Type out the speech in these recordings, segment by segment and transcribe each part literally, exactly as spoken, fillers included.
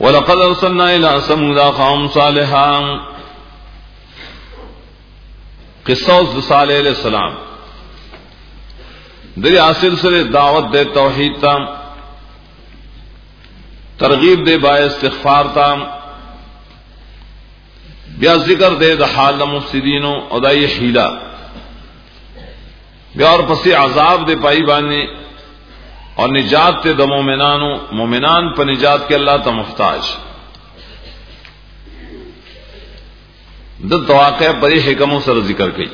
ولقد ارسلنا الى ثمود اخاهم صالحا قصص صالح علیہ السلام دری حاصل سے دعوت دے توحید تا ترغیب دے با استغفار تا بیا ذکر دے دا حال دا مفسدین او دای حیلہ بیا اور پسی عذاب دے پائی بانے اور نجات تے دا مومنانو مومنان پا نجات کے اللہ تا محتاج دل تواقع بڑی حکموں سر ذکر کی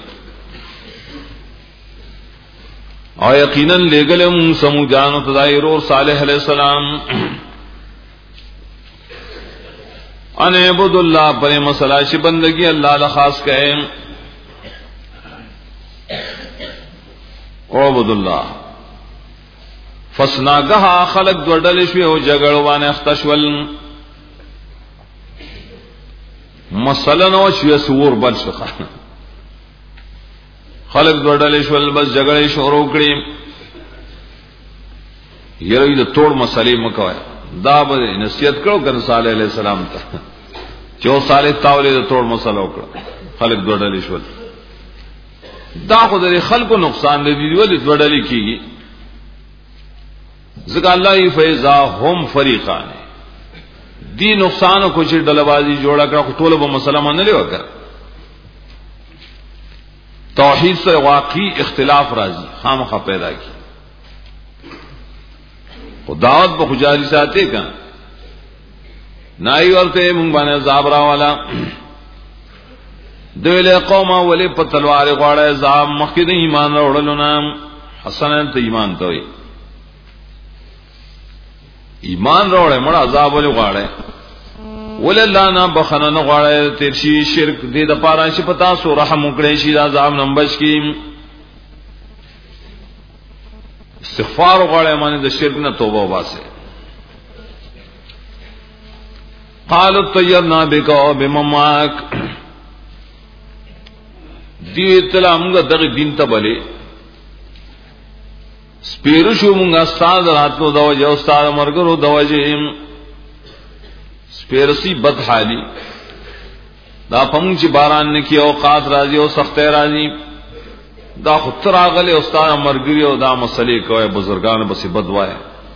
اور یقیناً لے گلے من سمودیان و تدائر اور صالح علیہ السلام ان عبد اللہ پر مسئلہ چی بندگی اللہ لخاص کہے عبد اللہ فسناگہا خلق دوڑل شوی ہو جگڑوان اختشول مسئلہ نو شوی سور بل شخا خلق دوڑل شوی بس جگڑے شورو کری یہ روی دا توڑ مسئلے مکوائے دا با نصیحت کرو کن صالح علیہ السلام تا چو صالح تاولی دا توڑ مسئلہ کرو خلق دوڑل شوی دا خود دے خلق و نقصان دے دی ولی دوڑلی کی گی ذکر اللہ فیضا ہم فریقان دی نقصان کو چر ڈلبازی جوڑا کرا طول با مسئلہ من لے وکر توحید سے واقعی اختلاف راضی خام خواہ پیدا کی دعوت پا خجاری ساتے کا نائی ورتے منگبانے زابرا والا دویلے قوما ولی پا تلوار غوڑا زاب مخید ایمان روڑلونا حسنین تا ایمان توئی ایمان روڑے مڑا عذاب ولی غوڑے ولی اللہ نا بخنن غوڑے تیرشی شرک دید پارانشی پتا سو رحم اکڑے شید عذاب نمبش کی استغفار غوڑے مانے دا شرک نا توبہ باسے قالت طیرنا بکا و بمماک دیو اطلاع منگا دغی دین تا بلے سپیرشو منگا استاد راتلو دوجہ استاد مرگرو دوجہ سپیرسی بدحالی دا پمنگ چی باران نکی اوقات رازی او سخت رازی دا خطر آگلے استاد مرگری او دا مسئلے کوئے بزرگان بسی بدوائے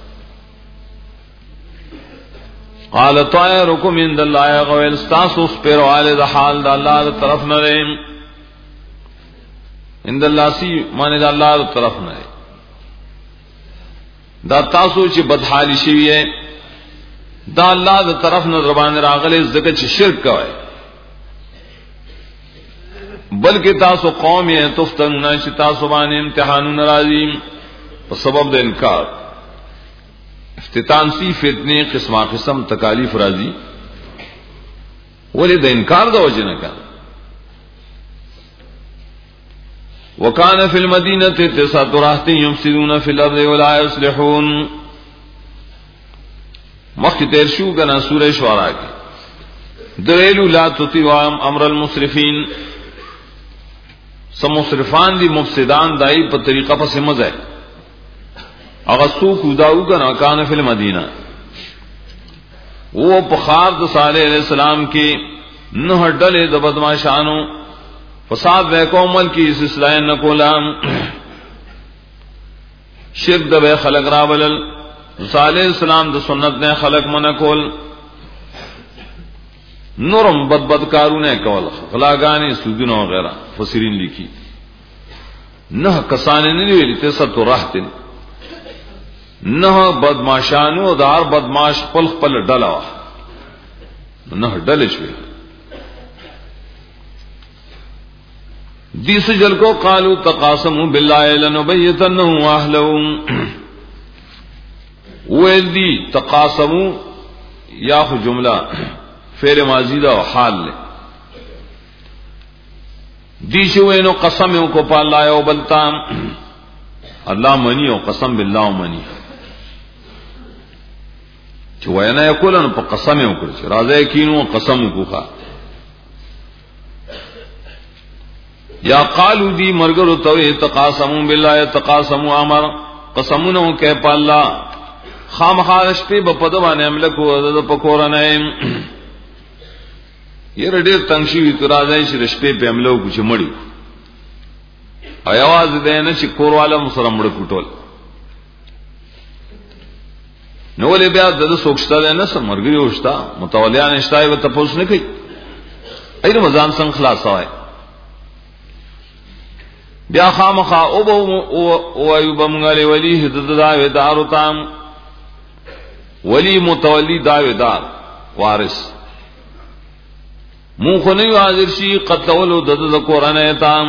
قال طائرکم عند اللہ غویل استاسو سپیرو آلے دا حال دا اللہ دا طرف نریم عند اللہ سی مانے دا اللہ دا طرف نریم دا تاسو چې بدحالی شوی ہے دا اللہ دا طرف نظر باندې راغلے زکه چې شرک کوي بلکہ تاسو قوم یې تفتنون چې تاسو باندې امتحانون راځي په سبب د انکار افتتان سی فتنه قسمه قسم تکالیف راځي ولې د انکار د وجه نه کړه وكان في المدينة تسعة رهط يفسدون في الأرض ولا يصلحون مخی تیر شو کنا سورہ شعراء کی دریلو لا تطیعوا امر المسرفین سمسرفان دی مفسدان دائی پر طریقہ پس مزہ اغسطو کوداؤ کنا کان فی المدینہ وہ پخار دا صالح علیہ السلام کی نہ ڈلے دا بدماشانو فساد بے کومل کی اس اصلاح نکولا شرک دبے خلق رابلل صالح السلام دا سنت نے خلق منکول نورم بد بد کارونے کول خلاگانے سودن وغیرہ فسرین لکھی نہ کسانے نہیں ویلی تیسر تو راہتن نہ بدماشانو دار بدماش پلخ پل ڈلا نہ ڈلش ویلی دیس جل کو قالوا تقاسموا بالله لنبيتنه واهله ویدی تقاسموا یا خو جملہ فعل ماضی دا حال لے دیشو اینو قسم کو پا اللہ او بلتا اللہ منی او قسم باللہ منی چو اینا یکولن پا قسم او کرچ رازہ یکینو قسم کو خواہ یا قالو دی مرگر توی تقاسمون باللہ تقاسمون امر قسمونو کہ پا اللہ خامخارش په بپد باندې عمل کو د پکورنه یره ډیر تنگ شي تو راځي چې رشپې په عملو کو چې مړی ایواز دې نه چې کورواله مسره مړ کوټول نو ولې بیا د سوکشته نه سمرګي وشتا متولیان اشتای و تاسو نه کوي اېره مزان څنګه خلاص وای بیا خامخا او او ایوب منغلی ولی ددا ودار تام ولی متولی داویدار وارث مون خو نه حاضر شي قتلولو د قرآن ایتام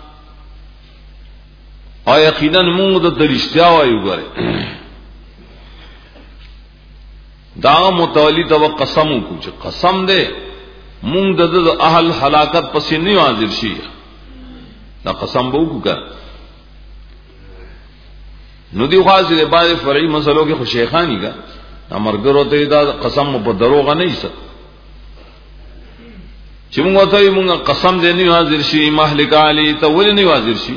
او یقینا مونږ د درشتیا وایو غره دا متولی تو قسم کو چې قسم دې مونږ د اهل هلاکت پسې نه حاضر شي دا قسم به وکړه نو دی خاصه د بعض فرعي مسلو کې خو شیخانی کا امرګرو ته دا قسم په دروغ نه ایسه چې موږ ته موږ قسم دې نه حاضر شي مهلک علی ته ولې نه حاضر شي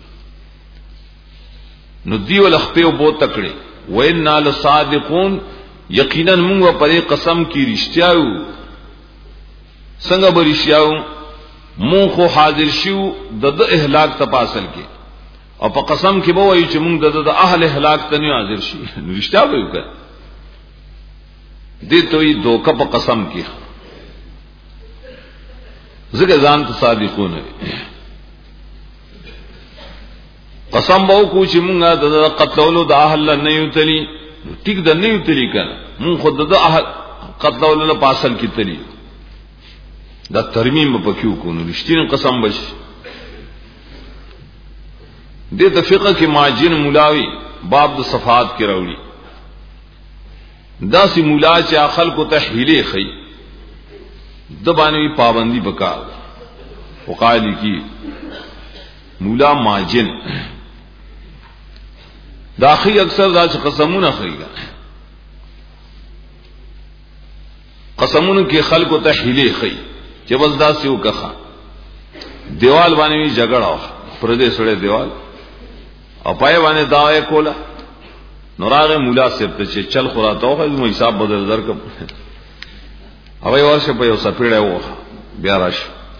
نو دی ول خپل بو تکړه وإنا لصادقون یقینا موږ په قسم کې رښتیاو څنګه به رښتیاو مون خو حاضر شو د د اهلاک تپاسل کې او په قسم کې به وایي چې مونږ د د اهل اهلاک ته نه حاضر شي رښتیا وایو که دې ته یې دوکه په قسم کې زګه ځان ته صادقونه قسم به کو چې مونږه د قتلولو د اهل نه یوتلی ټیک د نه یوتلی کنه مون خود د اهل قتلولو له پاسل کې تلی دا ترمیم په کیو کو نو رښتینی قسم بشي دې د فقہ کې ماجن مولاوی باب د صفات کې راوړي دا سی مولا چې خلق ته حیله خي د باندې پابندي وکړه وقالی کی مولا ماجن داخی اکثر دا چې قسمونه خيګا قسمونه کې خلق ته حیله خي چې بس داسې وکړه دیوال باندې جګړه پر دې سره دیوال او پای باندې داوی کوله نوراغه مولا سپ ته چې چل خراته او مو حساب بدل درکم او یو ورشه په یو سپیړه و بیا راش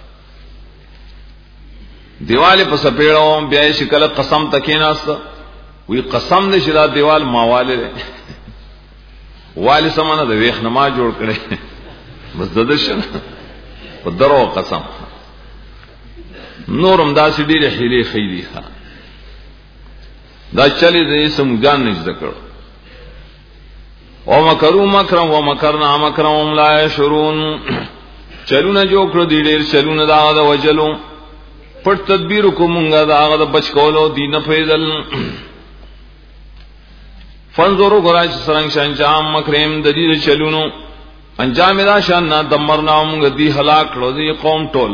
دیوال په سپیړه بیا شکل قسم تکیناست وی قسم دې شدا دیوال ماواله والی سمانه د ویخ نما جوړ کړي بس ددشن په درو قسم نورم داسې ډیره حیله خیری ها دا چلی دې سمجان نه ذکر او مکروا مکرم و مکرنا مکرم لا یشرون چلونه جو کړ دې ډیر چلونه دا د وجلو پټ تدبیر کومګه دا د بچ کولو دینه فیضل فنظروا غراج سرنګ شانجام مکرم د دې چلونو انجام دا شان نا دمرناهم غدي هلاک کړو دې قوم ټول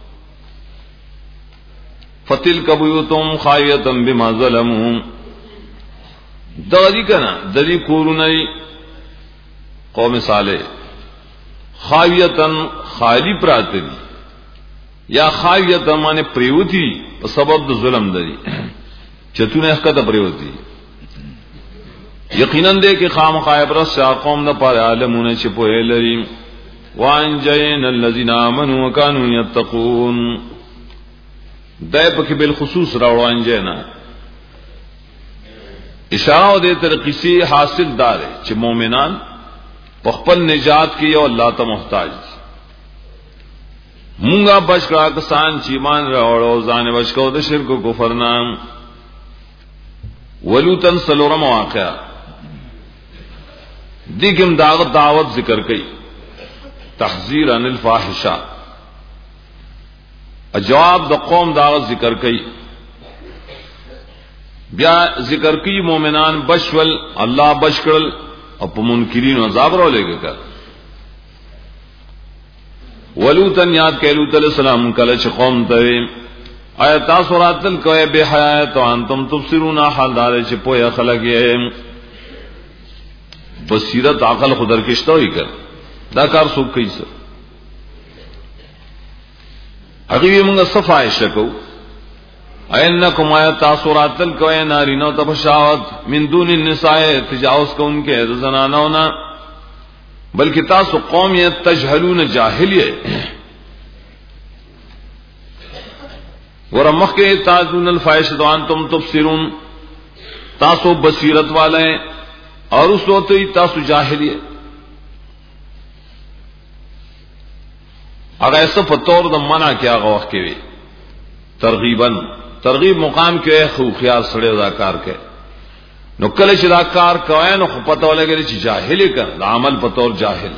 فتلک بیوتهم خاویتم بما ظلموا دغدی کنا دلی کورونه قوم صالح خاویتن خالی پراتی یا خاویتن معنی پریوتی په سبب د ظلم دی چتونه حقیقت پریوتی یقینا دې کې خام خایب رس قوم نه پر عالمونه چې په لري وان جین الذين امنوا وكانوا يتقون دای په کې بل خصوص راوړان جنا اشاره دې تر قصې حاصل دار چې مؤمنان په خپل نجات کې یو الله ته محتاج مونږه بشکا کسان چې ایمان راوړو ځان بشکو د شرک او کفر نام ولوتن سلورم واقعا دیګم دعوت دعوت ذکر کړي تحذير عن الفاحشه جواب د قوم دعوت ذکر کړي بیا ذکر کړي مؤمنان بشول الله بشکل او په منکرین عذاب را لګا ولوتن یاد کړي لوط علیہ السلام کله چې قوم ته آیات تاسو راتل کوي به حیات انتم تبصرون حال دار چې پوهه خلک یې بصیرت عقل خودر کېشته وي کړ دا کار څوک کوي سر هغه موږ صفای شکو اینکم آیت تاثراتل کوئے نارینو تبشاوت من دون النساء تجاوز کو ان کے زنانونا بلکہ تاسو قومیت تجہلون جاہلیہ ورمخ کے تاجون الفائشت وانتم تبصرون تاسو بصیرت والے اور اس وقت تاسو جاہلیہ اگر ایسا پتور دا منع کیا غوخ کے ترغیباً ترغیب مقام کے خو خیال سڑے دا کار کے نو کله چې دا کار کوي نو خو پته ولګي چې جاهل کړه د عمل په تور جاهل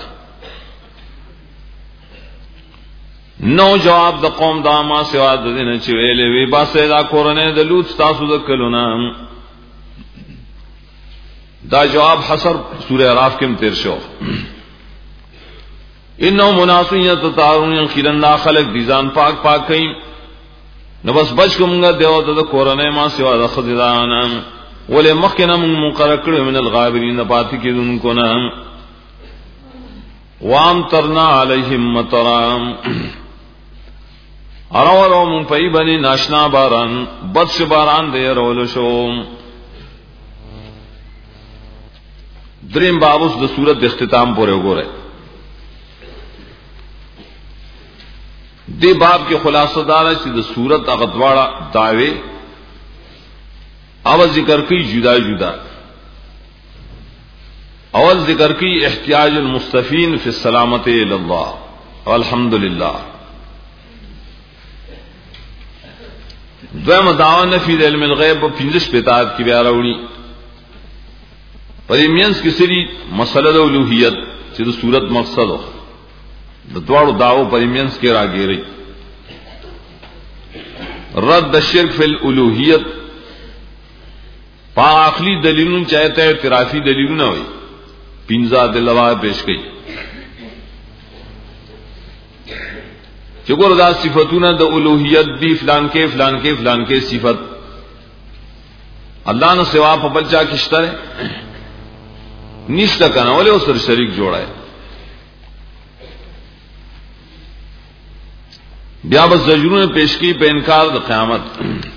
نو جواب د قوم دا ما سوا د دین چې ویلې وی باسه دا کورنه د لوط تاسو د کلونه دا جواب حصر سورہ اعراف کې تیر شو انه مناسیت تعارون خیرن خلق دي ځان پاک پاک کئ نو بس بچ کومګه دیو د کورنه ما سوا د خزیدان ولې مخکنه مقرر کړو من الغابرین پاتې کېدونکو نه وام ترنا علیہم مطرام اراورو من پای بنی ناشنا باران بدش باران دے رول شو دریم بابوس د صورت اختتام پورے وګوره دی باب کے خلاصہ دار چې د صورت اغدواړه دعوی اول ذکر کی جدا جدا اول ذکر کی احتیاج المستفین فی السلامت الی اللہ والحمدللہ دویم دعوی نفی علم الغیب و پنځش پتاعت کی بیا راوړي پریمینس کی سری مسئلہ الوہیت چې د صورت مقصد د دوړو دعوو پریمینس کې راګیری رد الشرک فی الالوہیت پا عقلی دلیلون چاہتا ہے اعترافی دلیلون ہوئی پینزا دلوائے پیش گئی چکر دا صفتون دا الوہیت دی فلان کے فلان کے فلان کے صفت اللہ نے سوا پا بلچا کشتر ہے نیشتا کنا والے اس سر شریک جوڑا ہے بیا بس زجرون پیش کی پہ انکار دا قیامت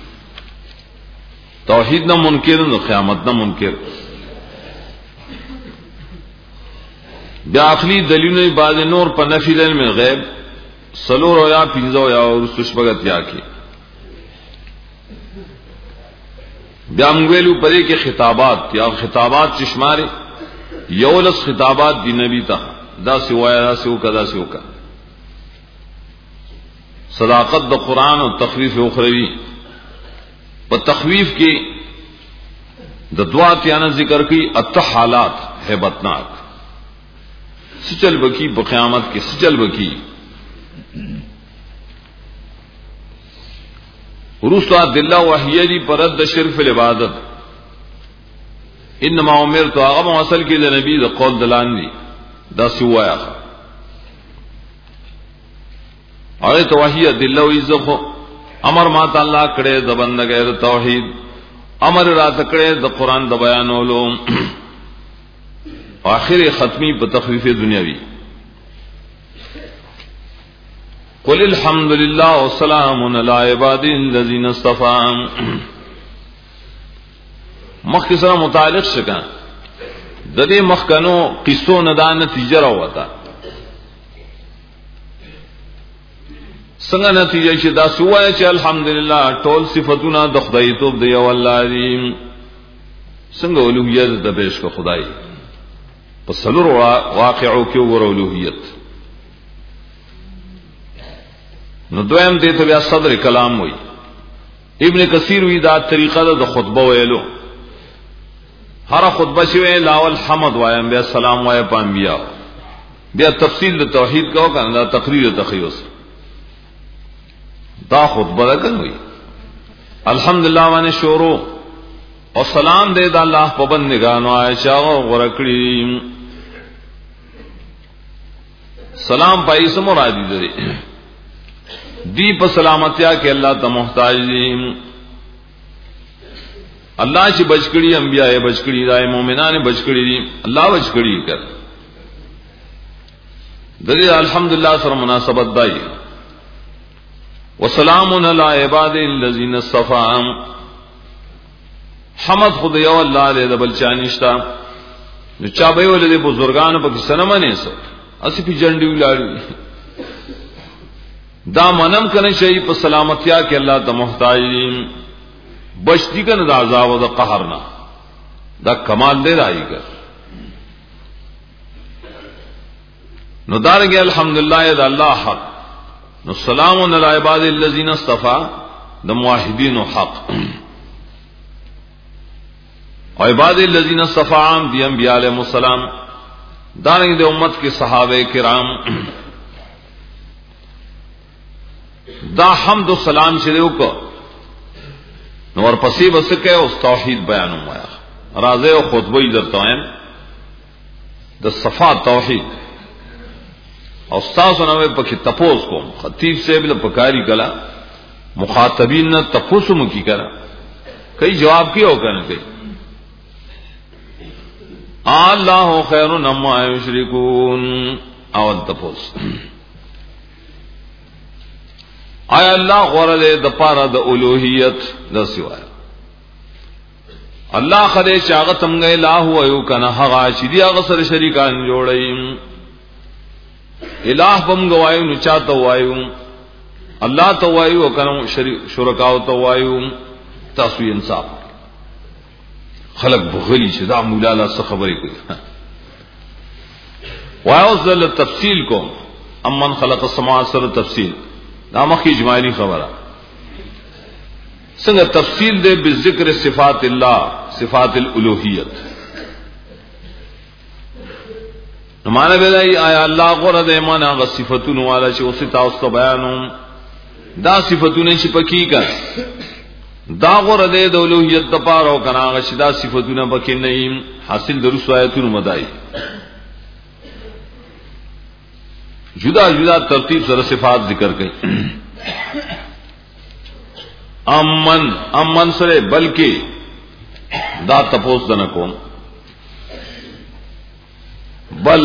توحید نہ منکر نہ قیامت نہ منکر بیا عقلی دلیل بعد نور پر نفی علم غیب سلور یا پنځو یا اور سشبغت یا کی بیا مویلو پرے کے خطابات یا خطابات چشمارے یولس خطابات دی نبی تا دا سوایا دا سو کا دا سو کا صداقت دا قرآن و تخفیف اخروی په تخویف کې د دعا تیانه ذکر کی ات حالات هیبتناک سچل بکی په قیامت کې سچل بکی ورسوا دلله وحیدی پرد شرف العبادت انما امرت هغه اصل کې د نبی د قول دلان دي دا سوایا هغه توحید دلله ویزخو امر ما تعالی کړه د بندګۍ د توحید امر رات کړه د قران د بیانولو اخر ختمی په تخفیف دنیاوی قل الحمد لله والسلام علی عباد الذین اصطفى مخکې سره متعلق شګه د دې مخکنو قصو نه دا نتیجه راوته څنګه نتیجه چې دا سوای چې الحمدلله ټول صفاتونه د خدای توب دی او الله دې څنګه اولوہیت د پیش کو خدای په سلور واقعو کې ور اولوہیت نو دویم دې ته بیا صدر کلام وای ابن کثیر وی دا طریقه د خطبه ویلو هر خطبه شوی لاول حمد وایم بیا سلام وایم په انبیاء بیا تفصیل د توحید کو کنه تقریر تخیص دا خطبه ده کوي الحمدلله باندې شروع او سلام دې د الله په بندګانو عائشہ غورکړي سلام پای سم مرادی دي دی په سلامتیا کې الله ته محتاج دي الله چې بچکړي انبیاء یې بچکړي دای مؤمنان یې بچکړي دي الله بچکړي کړ دغه الحمدلله سره مناسبت دی وسلام علی عباد الذین اصطفى حمد خدای او الله دې بل چانشتا نو چا به ولې بزرګانو په کیسه نه منې سو اسی په جنډي ولاړی دا منم کنه شي په سلامتیا کې الله ته محتاج بچتی کنه د عذاب او د قهر نه دا کمال دی راځي نو دارنګ الحمدلله د الله حق نو سلام علی عباد الذین اصطفى د موحدین حق او عباد الذین اصطفى عام دی انبیاء علیهم السلام دارنګ د امت کې صحابه کرام دا حمد و سلام چې وکړو نو ورپسې وسکه او توحید بیانوم وایا راځي او خطبه یې درته وایم د صفا توحید او تاسو نو په کې تپوس کوم خطیب سے بل پکاری کلا مخاطبین نه تپوس مو کی کرا کئی جواب کیو کنه کوي اللہ خیر مما یشرکون اول تپوس آیا اللہ غره د پاره د الوهیت د سیوا الله خدای چاغه تمغه الہ وایو کنه هغه چې دی هغه سره شریکان جوړی الہ بم گوایو نو چاته وایو الله ته وایو کنه شرکاو ته وایو تاسو انصاف خلق بغلی چې دا مولا له څه خبرې کوي واوصل تفصیل کو امن خلق السماوات سره تفصیل دا مخی اجمالی خبره څنګه تفصیل دے بذکر صفات الله صفات الالوهیت نو معنی به دی آیا الله غره د ایمان هغه صفاتونه والا چې اوس تاسو ته بیانوم دا صفاتونه چې پکې کا دا غره د الوهیت د پاره او کنه هغه چې دا صفاتونه پکې نه ایم حاصل درس آیتونو مدای جدا جدا ترتیب سره صفات ذکر کړي امن امن سره بلکې دا تپوس دنه کوم بل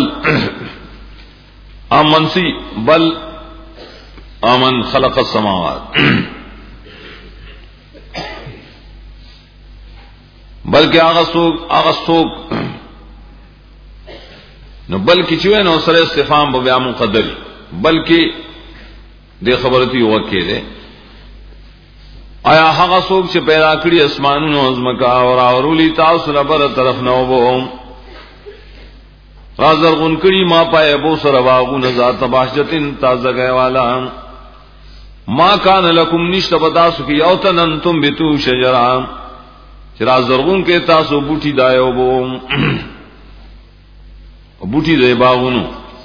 امن سی بل امن خلق السماوات بلکې هغه څوک هغه څوک نو بلکې چې نو سره استفهام به بیا مقدر بلکې د خبرتي وکړي ده آیا هغه څوک چې پیدا کړی اسمانونو او زمکا او اورولي تاسو لپاره طرف نه وبو رازر غن کړي ما پای ابو سره واغونه ذات باشجتن تازه غوالا ما کان لکم نشته بتاسو کې یو تنن تم بتو شجرا چې رازر غن کې تاسو بوټي دایو وبو بوټي دی باغونو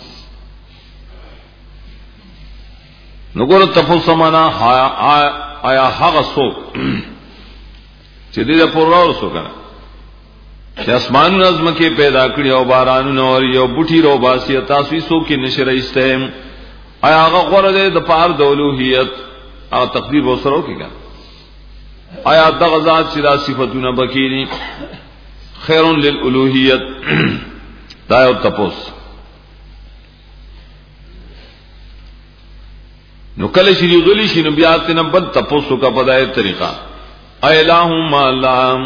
نګور تفو سمانا آیا هغه څوک چې دې په راو سو کنه چې اسمان نظم کې پیدا کړی او بارانونه او یو بوټي رو باسي تاسو یې څوک نشره استم آیا هغه غره دې د پار د اولوہیت او تقدیر وسرو کې کنه آیا دغه ذات چې را صفاتونه بکینی خیر للالوہیت دا یو تپوس نو کله چې غلی شي نو بیا تنه بل تپوسو کا بدایت طریقہ الہم اللهم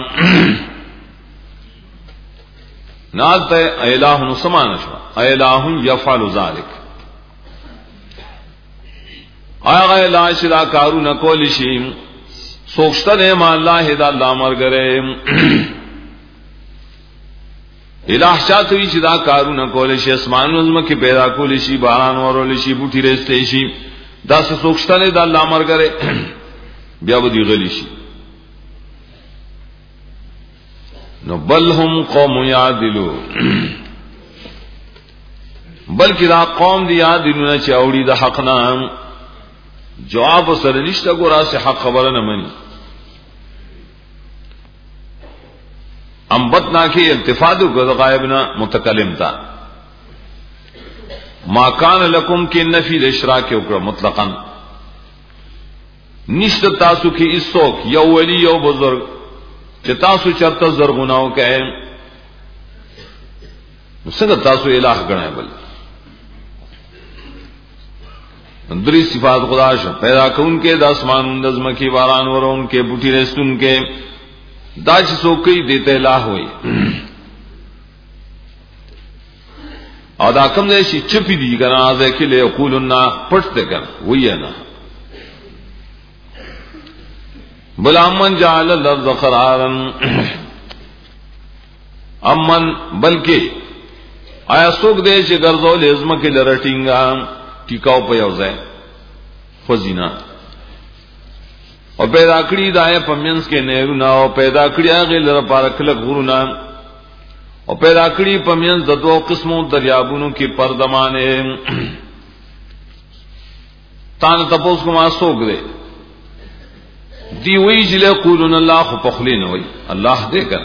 نالته الہ سمان شو الہ یفعل ذلک آغا الہ شدا کارونه کول شي سوچته نه ما الله دا الله مرګره الہ شاتوی چې دا کارونه کول شي اسمانونو زمکه پیدا کول شي باران ورول شي بوټي رسته شي دا څه سوچتنه د الله مرګره بیا ودی غلی شي نو بل هم قوم یعدلو بلکې دا قوم دی یعدلونه چې اوړي د حق نه جواب سره نشته ګورا سه حق خبره نه مني امبتنا کی التفات کو غائبنا متکلم تا ما کان لکم کی نفی الاشراک وکړه مطلقاً نشته تاسو کې اسوک یو ولی یو بزرگ چې تاسو چرته زرغوناو کئ څنګه تاسو الہ غنئ بل دری صفات خدا شو پیدا کون کے د اسمان د زمکی باران ورون کے بوٹی رستون کے دا چې څوکۍ دیته الہ ہوئی او دا کم دې شي چپی دی کنه ځکه له یقولنا پټته کړ وایي نه بل امن جعل الارض قرارا امن بلکې آیا څوک دې چې ګرځول ازمکه لرټینګا ټیکاو په یو ځای فزینا او پیدا کړی دای پمینس کې نهرونه او پیدا کړی هغه لپاره پارکلک غرونه او پیدا کړی پمینس د دوه قسمو دریابونو کې پردمانه تان تاسو کومه څوک دی دی وی چې له قولن الله خو پخلین وای الله دې کړ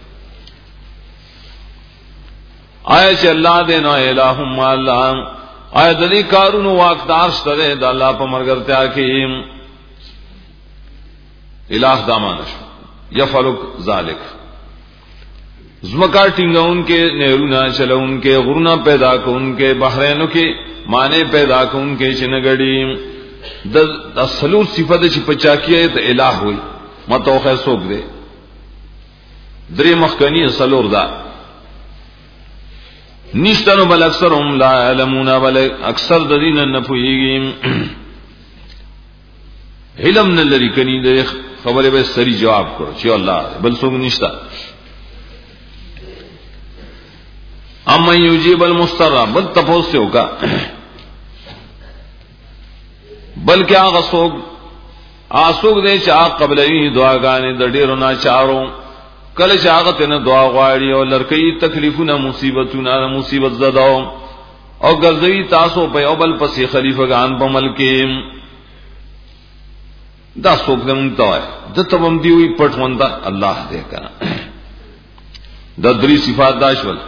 آیا چې الله دې نو الہم الله آیا د دې کارونو واقدار شته د الله په مرګرتیا کې الہ دامان شو یفعلک ذالک زمکا ٹنگون کے نہرونا چلون کے غرنا پیدا کون کے بحرینوں کے مانے پیدا کون کے چنگڑی د سلور صفت چې پچا کیه ته الہ ہوئی متوخه سوک دے درې مخکنی سلور دا نشتنو بل اکثرهم لا علمون بل اکثر د دین نه پویږي علم نه لري کني د خبره به سری جواب کړو چې الله بل څوک نشتا اما یجیب المستر بل تفوسه ہوگا بلکہ هغه څوک آسوک دې چې هغه قبلوي دعاګانې د ډیرو نه چارو کله چې هغه ته دعا غواړي او لړکې تکلیفونه مصیبتونه مصیبت زداو او ګرځوي تاسو په یو بل پسې خلیفګان په ملک دا څوک دې مونږ ته د تبم دی وی پټوندا الله دې کړه د درې صفات داشول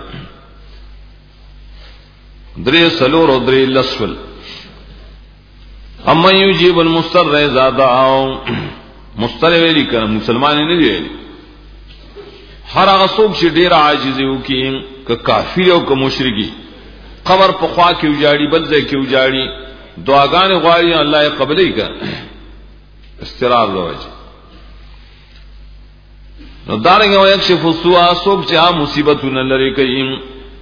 درې سلور او درې لسول اما یجیب المستر زادا مستر ویلی کنه مسلمان نه دی هر هغه څوک چې ډیر عاجز یو کی ک کافر او ک مشرکی قبر په خوا کې وجاړي بل ځای کې وجاړي دعاګانې غواړي الله یې قبلې کړي استرار لوځي نو دارنګ یو یکشف السوء څوک چې مصیبتونه لري کوي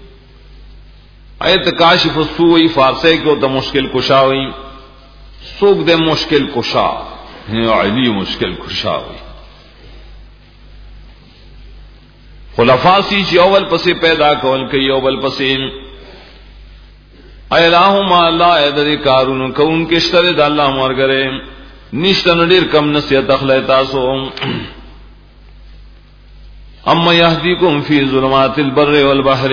ایت کاشف السوء فارسی کې د مشکل کشاوي سوک دے مشکل کشا علی مشکل کشا ہوئی خلفاسی چی اول پسی پیدا کول کئی اول پسی الہم اللہ ایدری کارون کون کشتر دا اللہ مرگرے نشتن دیر کم نسیت اخلیتاسو اما یهدیکم فی ظلمات البر والبحر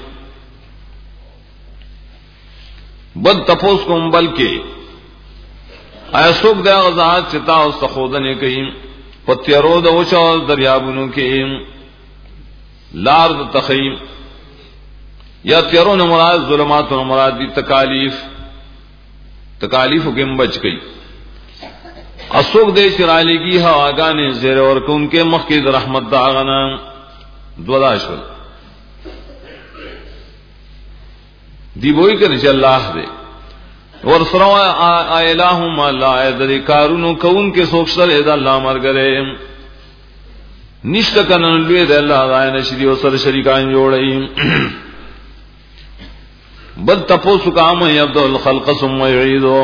بد تپوس کم بلکہ آیا سوک دا غزات چتا او سخودنے کئی پتیرو دا وچا دریابونو کی لار دا تخیم یا تیرون مراد ظلماتون مراد دی تکالیف تکالیفو کم بچ گئی اسوک دے چرالی کی ہواگانے زیر ورکون کے مخید رحمت دا آغانا دوداشول دی بوئی کرنے چا اللہ دے ورسروا الہم اللہ ایدری کارونو کون کے سوکشتر اید اللہ مرگرے نشت کنن لوی دے اللہ رائے نشری و سر شریکان جوڑئی بل تپوسو کام یبدو الخلق ثم یعیدو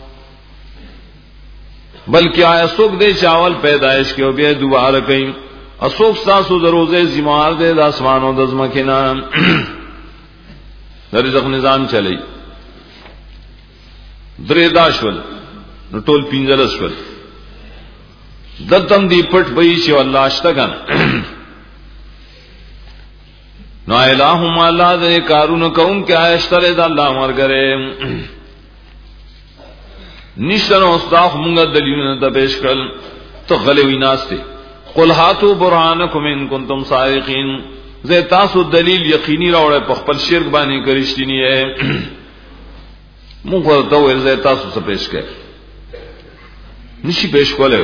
بلکہ آیا سوک دے چاول پیدائش کے بے دوبارہ کئی اسوک ساسو دروزے زمار دے داسمانو دزمکینا رزق نظام چلی درې داشول نو ټول پینځل شول دتم دی پټ بئی چې الله اشتګن نو الہم الله دې کارونه کوم کې آیشتره د الله مرګره نشانو استاخ مونږه دلیلونه د پیش کړل ته غلوی ناشته قل هاتو برهانکم ان کنتم صادقین زه تاسو دلیل یقیني راوړې په خپل شرک باندې کرشتنی ہے مونږ ورته ویل زه تاسو څه پیش کړ نشي پیش کولای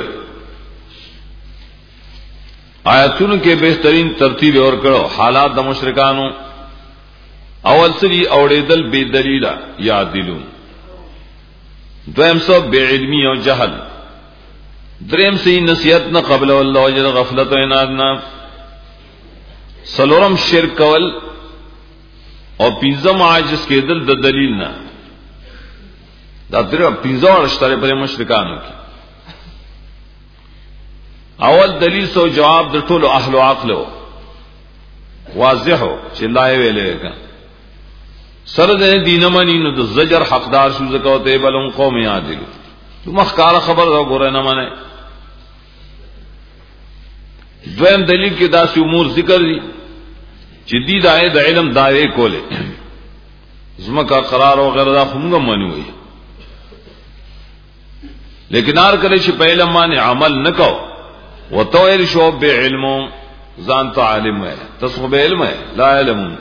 آیاتونو کې بهترین ترتیب اور کړو حالات د مشرکانو اول سری اوریدل بے دلیل یا دلون دویم سو بے علمی او جہل، دریم سی نصیحت نہ قبل اللہ وجل غفلت و عناد نہ، سلورم شرک کول او پینزم عاجز کے دل د دلیل نہ. دا در پینزم اشترے پر مشرکانو کی. اول دلیل سو جواب د ټولو اهل عقل واضح ہو چلائے ویلے کا سر دے دین منی نو د زجر حقدار شو زکوتے بلن قوم عادل تو مخکار خبر رو گورے نہ منے. دویم دلیل کے داسی امور ذکر دی چدی دائے دا علم دائے کولے زمکا قرار وغیرہ دا خمگا منی ہوئی، لیکن آر کرے چھ پہ علم مانے عمل نکو و تویر شو بے علموں زانتا عالم ہے تصف بے علم ہے لا علمون.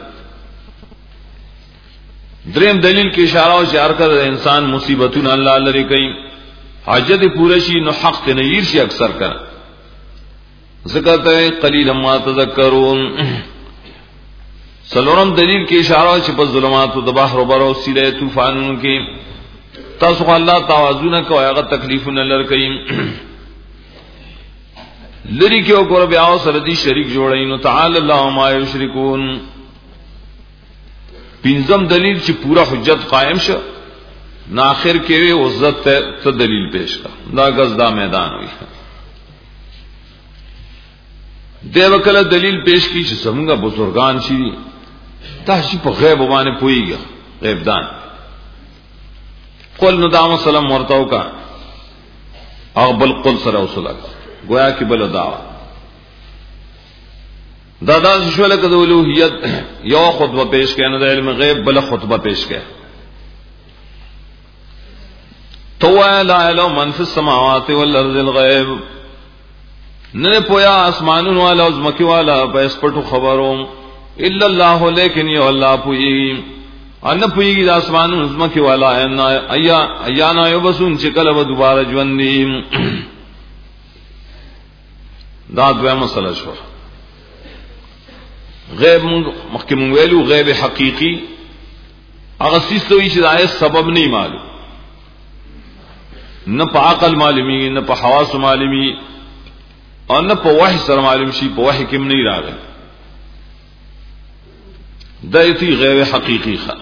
دریم دلیل کی اشارہ ہو چھ آر کر انسان مصیبتون اللہ اللہ ری کئی حاجت پورشی نو حق تنیر شی اکثر کر ذکرت ہے قلیل ما تذکرون. سلورم دلیل کی اشارہ ہو چھ پس ظلمات و دباہ رو برو سیلے توفانون کی تاسو اللہ توازن کو اگر تکلیف نہ لر کئ لری کیو کو بیا سردی شریک جوړین نو تعالی اللہ ما یشرکون. پنځم دلیل چې پورا حجت قائم شو نا اخر کې وی عزت ته دلیل پیش کړه دا غزدا میدان وی دیو کله دلیل پیش کی چې څنګه بزرگان شي تاسو په غیب باندې پويږي غیب دان قل ندام سلام ورتاو کا اقبل قل سره وصله گویا کی بل دعوا دادا شوله کده الوهیت یو خطبه پیش کړي نو د علم غیب بل خطبه پیش کړي تو لا علم من فی السماوات والارض الغیب نه پویا اسمانونو والا او زمکی والا په سپټو خبرو الا الله لیکن یو الله پوی ان پویږي د اسمانونو زمکی والا ایا ایا نه یو بسون چې کله به دوباره ژوند دي. دا دوه مسله شو. غیب مخکې ویلو غیب حقیقی هغه سیستوي چې دای سبب نه معلوم نه په عقل معلومی نه په حواس معلومی او نه په وحی سره معلوم شي په وحی کې نه راغلی دایتی غیب حقیقی خ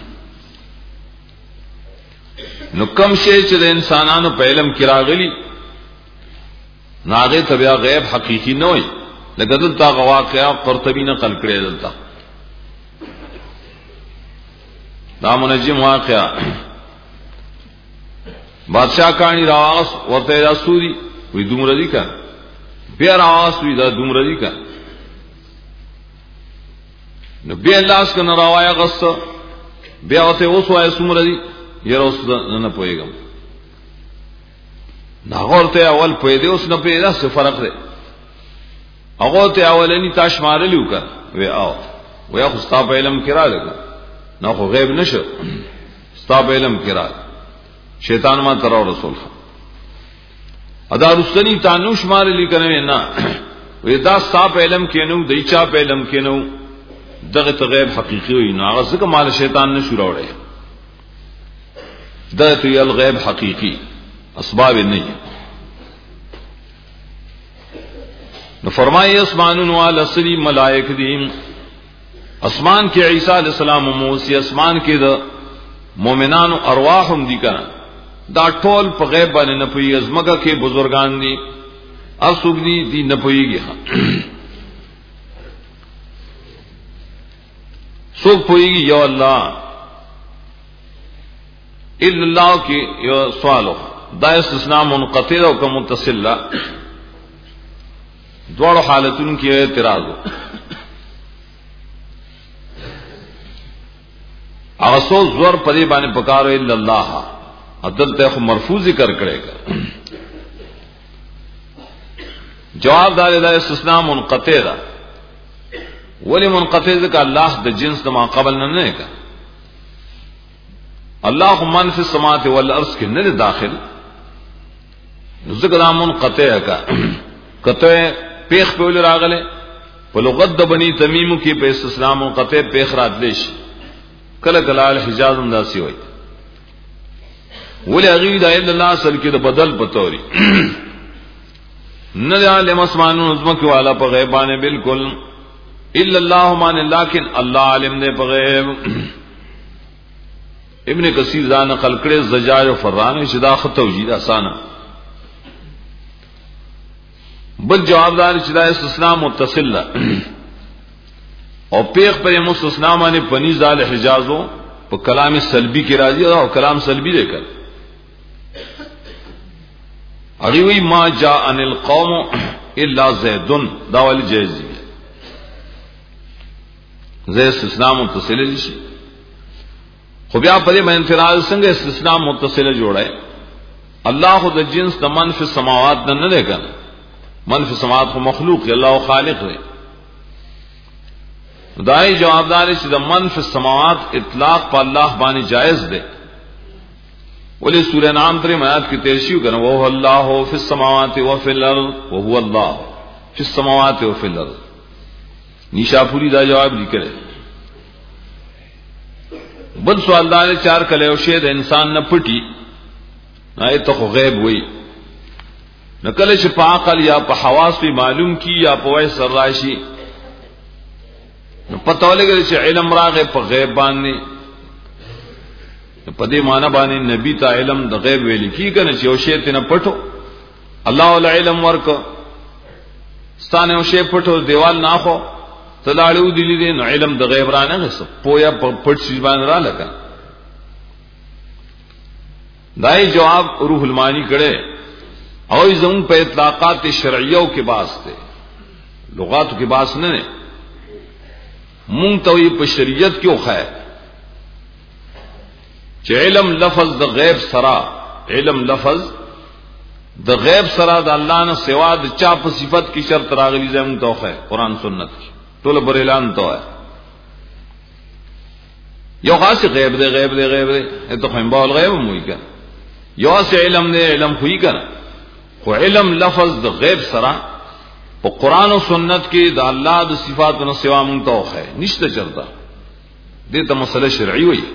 نو کم شی چې د انسانانو په علم کې راغلی ناغه تبیا غیب حقیقی نه وي لکه دلته واقعا قرطبی نقل کړی دلته دا منجم واقعا بادشاہ کانی راواس ورته رسولي وی دومره دي کا بیا راواس وی دا دومره دي کا نو بیا لاس کنه راوایا غصه بیا وته اوس وای سومره دي یره اوس نه پويګم ناغورته اول پوي دي اوس نه پیدا څه فرق دی هغه ته اولنی تاش مارلیو کا وی او ویا خو ستا په علم کرا لګا نو خو غیب نشو ستا په علم کرا شیطان ما تر رسول ادا رسنی تانوش مارلی کنه نه وی دا ستا په علم کینو دای چا په علم کینو دغه ته غیب حقیقی وی نه هغه څنګه مال شیطان نه شروع وړي دغه ته ال غیب حقیقی اسباب نه نو فرمایي اسمانون وال اسری ملائک دین اسمان کې عیسی علیہ السلام او موسی اسمان کې د مؤمنانو ارواح هم دي کنه دا ټول په غیب باندې نه پوي ازمګه کې بزرگان دي اسوب دي دي نه پويږي سو پويږي یو الله الا الله کې یو سوالو دا استثناء منقطع او کوم متصل لا دوړو حالتونو کې اعتراض هغه سو زور پدې باندې پکارو الا الله عدل ته مرفوع ذکر کړي جواب دار دا استثناء منقطع دا ولی منقطع ذکر الله د جنس د ما قبل نه نه کا الله من فی السماوات والارض کې نه داخل ذکر منقطع کا کته پیخ په ول راغله په لغت د بنی تمیم کې په استثناء منقطع پیخ راتلی شي کله کله حجاز هم داسي وای ولې هغه د الا الله اصل کې د بدل پتوري نه عالم اسمانو زمکه والا په غیبانه بالکل الا الله مان لكن الله عالم دې په غیب. ابن کثیر ځان نقل کړي زجاج او فران شدا خط توجید اسانه. بل جوابدار چې دا استثناء متصل ده او پیغ پر مستثنا باندې پنی زال حجازو په کلام سلبی کې راځي او کلام سلبی دی کړ. اړي وی ما جاء ان القوم الا زید دا ول جایز دی. زید استثناء متصل دي شي خو بیا په دې باندې انفراد څنګه استثناء متصل جوړای. الله خو د جنس د من فی السماوات نه نه دی کړ. من فی السماوات خو مخلوق دی، الله خالق دی. دای جوابدار چې د من فی السماوات اطلاق په الله باندې جائز دی. ولې سورہ انعام درې آیات کې تیر شو کنه وهو الله فی السماوات و فی الارض وهو الله فی السماوات و فی الارض. نیشاپوری دا جواب لیکل. بل سوال دار چار کله او شه د انسان نه پټي نه ته خو غیب وای نه کله چې په عقل یا په حواس په معلوم کی یا په وای سر راشي نو پته ولګي چې علم راغې په غیب باندې په دې معنی باندې نبی ته علم د غیب ویل کی کنه چې او شی ته نه پټو الله ول علم ورکو ستانه او شی پټو دیوال نه خو تلاړو دي دي نو علم د غیب را نه غس پویا پټ شي باندې را لګا. دای جواب روح المانی کړه او زمون په اطلاقات شرعیو کې باس ته لغاتو کې باس نه نه مونږ ته په شریعت کې وخه چې علم لفظ د غیب سرا علم لفظ د غیب سرا د الله نه سوا د چا په صفت کې شرط راغلي زمون ته وخه قرآن سنت کې ټول بر اعلان ته یو خاص غیب دی غیب دی غیب دی ته خو بول غیب مو یې یو اس علم دی علم خو یې کنه خو علم لفظ د غیب سرا په قرآن او سنت کې د الله د صفاتونو سوا مونږ ته وخه نشته چرته دې ته مسله شرعي وایي.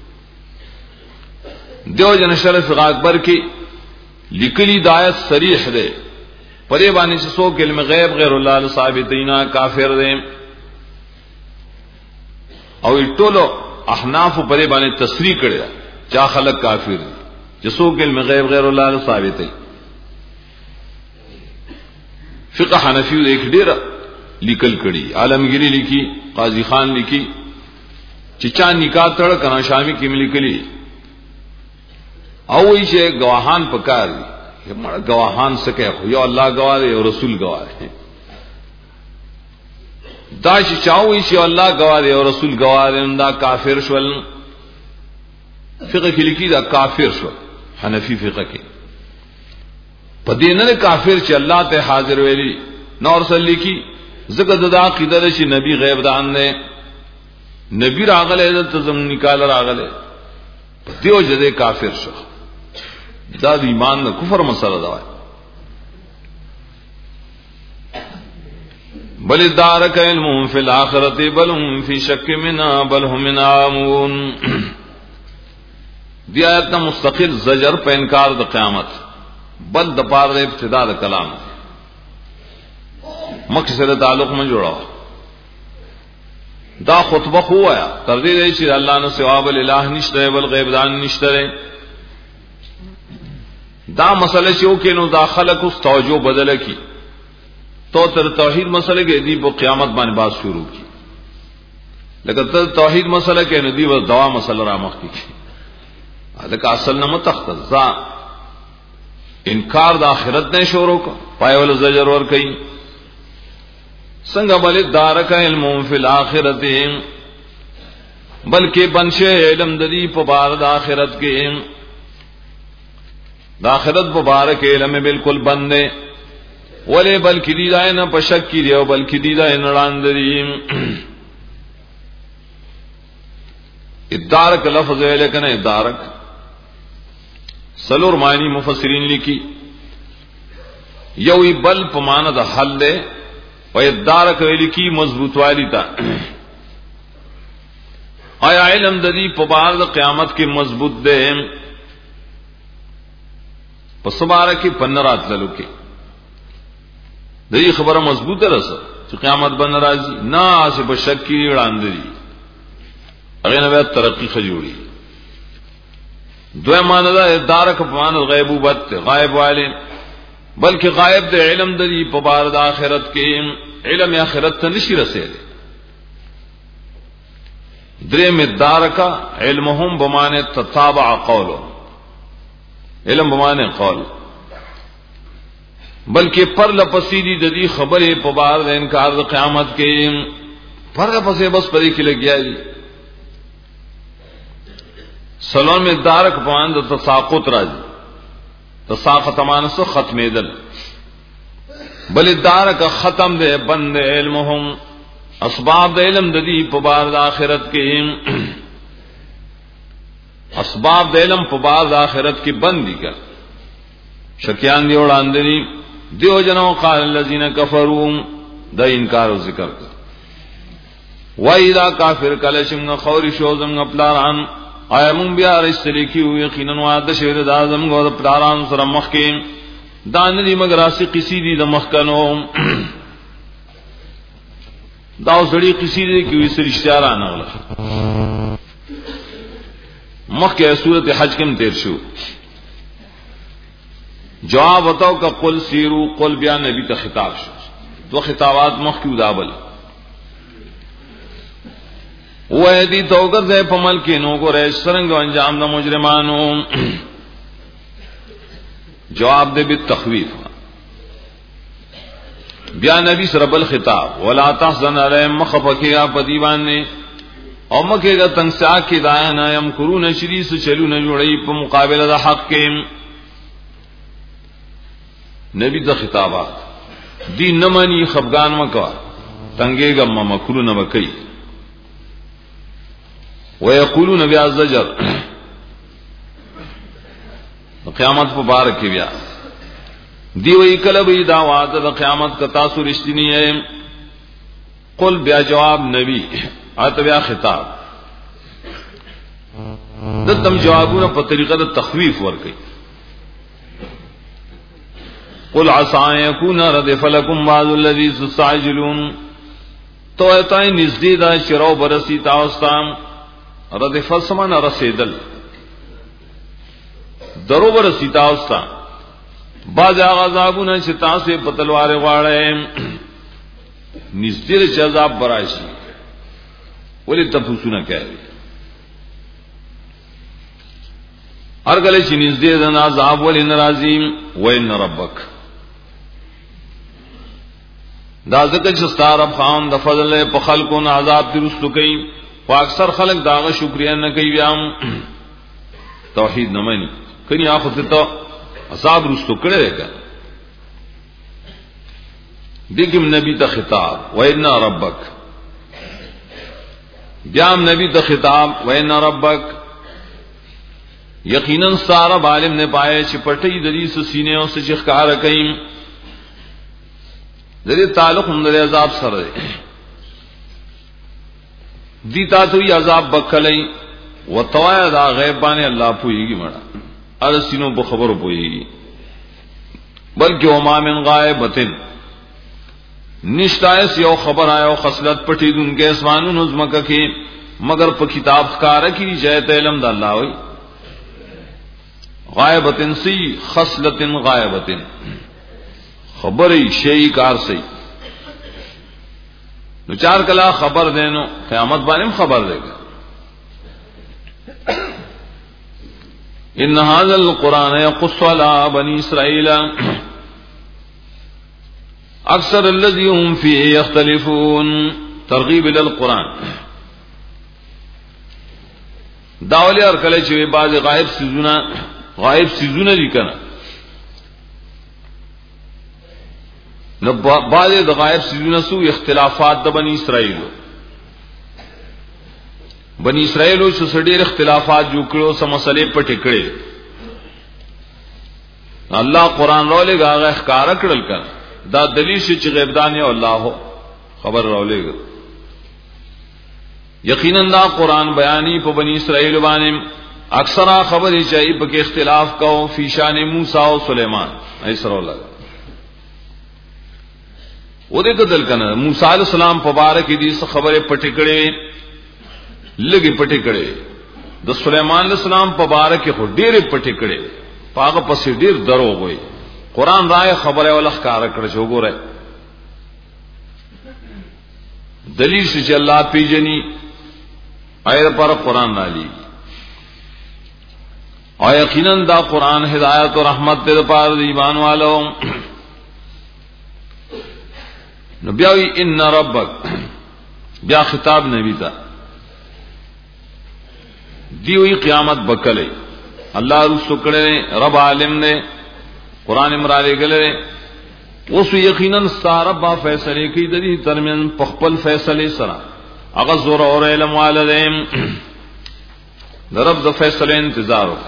دیو جن شرف اکبر کی لکلی دایت صریح دے پرے باندې چې سو علم غیب غیر الله ثابتینا کافر دے او ټولو احناف پرے باندې تصریح کړي چا خلق کافر دي چې سو علم غیب غیر الله ثابت دی. فقہ حنفی ایک ډیر لیکل کړي عالمگیری لیکي قاضی خان لیکي چې چا نکاح تړ کنا شامی کې ملي کړي او وی چې گواهان پکار دي مړ گواهان سکه خو یو الله گواه دی او رسول گواه دی. دا چې چاوي چې الله گواه دی او رسول گواه دی دا کافر شول. فقہ کې لیکي دا کافر شول حنفی فقہ کې پدې نه کافر چې الله ته حاضر ویلي نور صلی کی زګد دا عقیده چې نبی غیب دان نه نبی راغله ته زم نکال راغله دیو جده کافر شو. دا د ایمان نه کفر مسله ده. بل دارک علم فی الاخرته بل هم فی شک منا بل هم منامون. دی آیت مستقل زجر په انکار د قیامت بل د پاره د ابتدا د کلام مقصد تعلق میں جوړاو. دا خطبه خوایا تر دې چې الله نو ثواب الالہ نشته بل غیب دان نشته. دا مسله چې وکړو نو دا خلق اوس توجه بدل کی تو تر توحید مسله کې دی په قیامت باندې باز شروع کی لکه تر توحید مسله کې نو دی و دوا مسله را مخ کی لکه اصل نه متخذ انکار د آخرت نه شروع کو پای ول زجر ور کوي څنګه بل دارک علم فی الاخرته بلکې بنشه علم د دې په بار د آخرت کې د آخرت مبارک علم بالکل بندے ولې بلکې دی دا نه په شک کې دی او بلکې دی دا نه وړاندې دی. ادارک لفظ ویل کنه ادارک سلور معنی مفسرین لیکي یو بل په معنا د حل دی او ادارک ویل کی مضبوط والی تا آیا علم د دې په بار د قیامت کې مضبوط دی پس بارکی پنرات للو کې دې خبره مضبوطه رسه چې قیامت بن راځي ناس په شک کې وړاندې دي هغه نه ترقی خجوړي دوی معنی دا دارک په معنی غیبوبت غائب والے بلکې غائب د علم د په بار د آخرت کې علم آخرت ته نشي رسېږي درې مدار کا علمهم بمانه تتابع قوله علم بمانه قول بلکہ پر لپسیدی د دې خبره په بار د انکار د قیامت کې پر لپسې بس پرې کې لګیا دي سلام مدار کا پوان د تساقط راځي تساقط مانس ختمې دل بل دار کا ختم دے بند علمهم اسباب د علم د دې په بار د آخرت کې اسباب د علم په بار د آخرت کې بند دي کا شکیان دی وړاندې دي دیو جنو قال الذين كفروا دا انکار او ذکر کړ وایدا کافر کله څنګه خوري شو زمغه پلاران ايمون بیا رسل کیو یقینا وعده شهر د اعظم غو پلاران سره مخ کې دان دي مگر اسی قصې دي د مخ کنو دا وسړي قصې دي کې وسر اشاره نه ولا مخ کې سورته حج کې تیر شو جواب وتاو کا قل سیرو قل بیا نبی ته خطاب شو دو خطابات مخ کی ودابل وې دي توګر زې په مل کې نو ګورې څنګه انجام د مجرمانو جواب دے بالتخویف بیا نبی سره بل خطاب ولا تحزن علیهم مخفقیا په دیوان نے او مکه دا تنگ سا کی داینا یم کرون شریس چلو نه جوړی په مقابله د حق کې نبی دا خطابات دی نمانی خفغان مکوا تنگے گا مکرو نہ مکئی ويقولون بیا زجر قیامت په بار کې بیا دی وی کله به دا وعده د قیامت کا تاسو رښتینی ہے قل بیا جواب نبی اته بیا خطاب دتم جوابونه په طریقه د تخویف ور کوي قل عسى يكون ردف لكم بعض الذي تستعجلون تو ایتای نزدې دا شرو برسی تاسو ردف سمن رسیدل درو برسی تاسو باز غذابونه چې تاسو په تلوار غواړئ نزدې عذاب براشي ولې تاسو کوي ارګل چې نزدې د عذاب ولې ناراضي وین ربک دا ځکه چې ستاره خان د فضل په خلقو نه عذاب درستو کوي او اکثر خلک داغه شکریا نه کوي بیا توحید نه مانی کني اخو ته عذاب رستو کړي کا دګم نبی ته خطاب وان ربک بیا نبی ته خطاب وان ربک یقینا ستاره عالم نے پائے چې پټي د دې سینې او څخه ښکار کوي دې تعلق هم د عذاب سره دی دی تاسو یې عذاب بکلای وتوایا دا غیب باندې الله پويږي مړه ار سينو په خبرو پويږي بلکې وما من غائبتن نشتایس یو خبر آیو خصلت پټی دونکې اسمانونو زمکه کې مگر په کتاب ښکارا کی جایت علم د الله وي غائبتن سی خصلتن غائبتن خبرې شی کار سی نو چار کلا خبر دینو قیامت باندې خبر دیگا ان هذا القران يقص على بني اسرائيل اکثر الذي هم فيه يختلفون ترغیب الى القران داولی اور کله چې بعض غائب سيزونه غائب سيزونه دي کنه نو بعض د غائب سيزونه سو اختلافات د بني اسرائيل بني اسرائيل چې سړي اختلافات جوړ کړو سم مسلې په ټکړې الله قران راولې هغه ښکارا کړل کړه دا دلیل چې غیب دان یو الله خبر راولې یقینا دا قران بیانې په بني اسرائيل باندې اکثر خبرې چې په کې اختلاف کو فی شان موسی او سليمان ایسره لگا و دې قتل کنه موسی علیہ السلام مبارک دې څه خبره پټې کړې لګي پټې کړې د سليمان علیہ السلام مبارک خو ډېرې پټې کړې پاغه پسې ډېر دروغ وي قران راي خبره ول ښکارا کړ چې وګوره دلیل چې الله پیجنی ایر پر قران علی او یقینا دا قران ہدایت اور رحمت دے پار ایمان والو نبیاوی ان ربک بیا خطاب نبی تا دیوی قیامت بکلے اللہ رسو کڑے رب عالم نے قرآن مرادے گلے اس یقیناً ساربا فیصلے کی دری ترمین پخپل فیصلے سرا اغزور اور علم والدیم درب د فیصلے انتظار ہو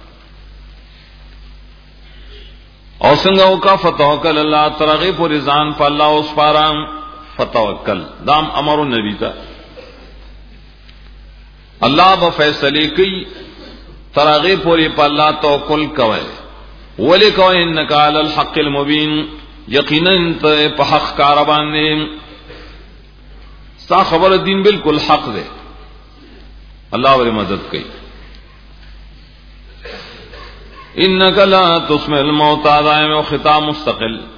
اور سنگو کا فتوکل اللہ ترغی پر رضان پا اللہ اس پارام فتوکل دام امر النبی تا اللہ با فیصلے کی ترغی پوری پا اللہ توکل کوئے ولی کوئے انکا علی الحق المبین یقینا انت پا حق کاربان دے ستا خبر دین بالکل حق دے اللہ ولی مدد کی انک لا تسمع الموتى دائم و خطاب مستقل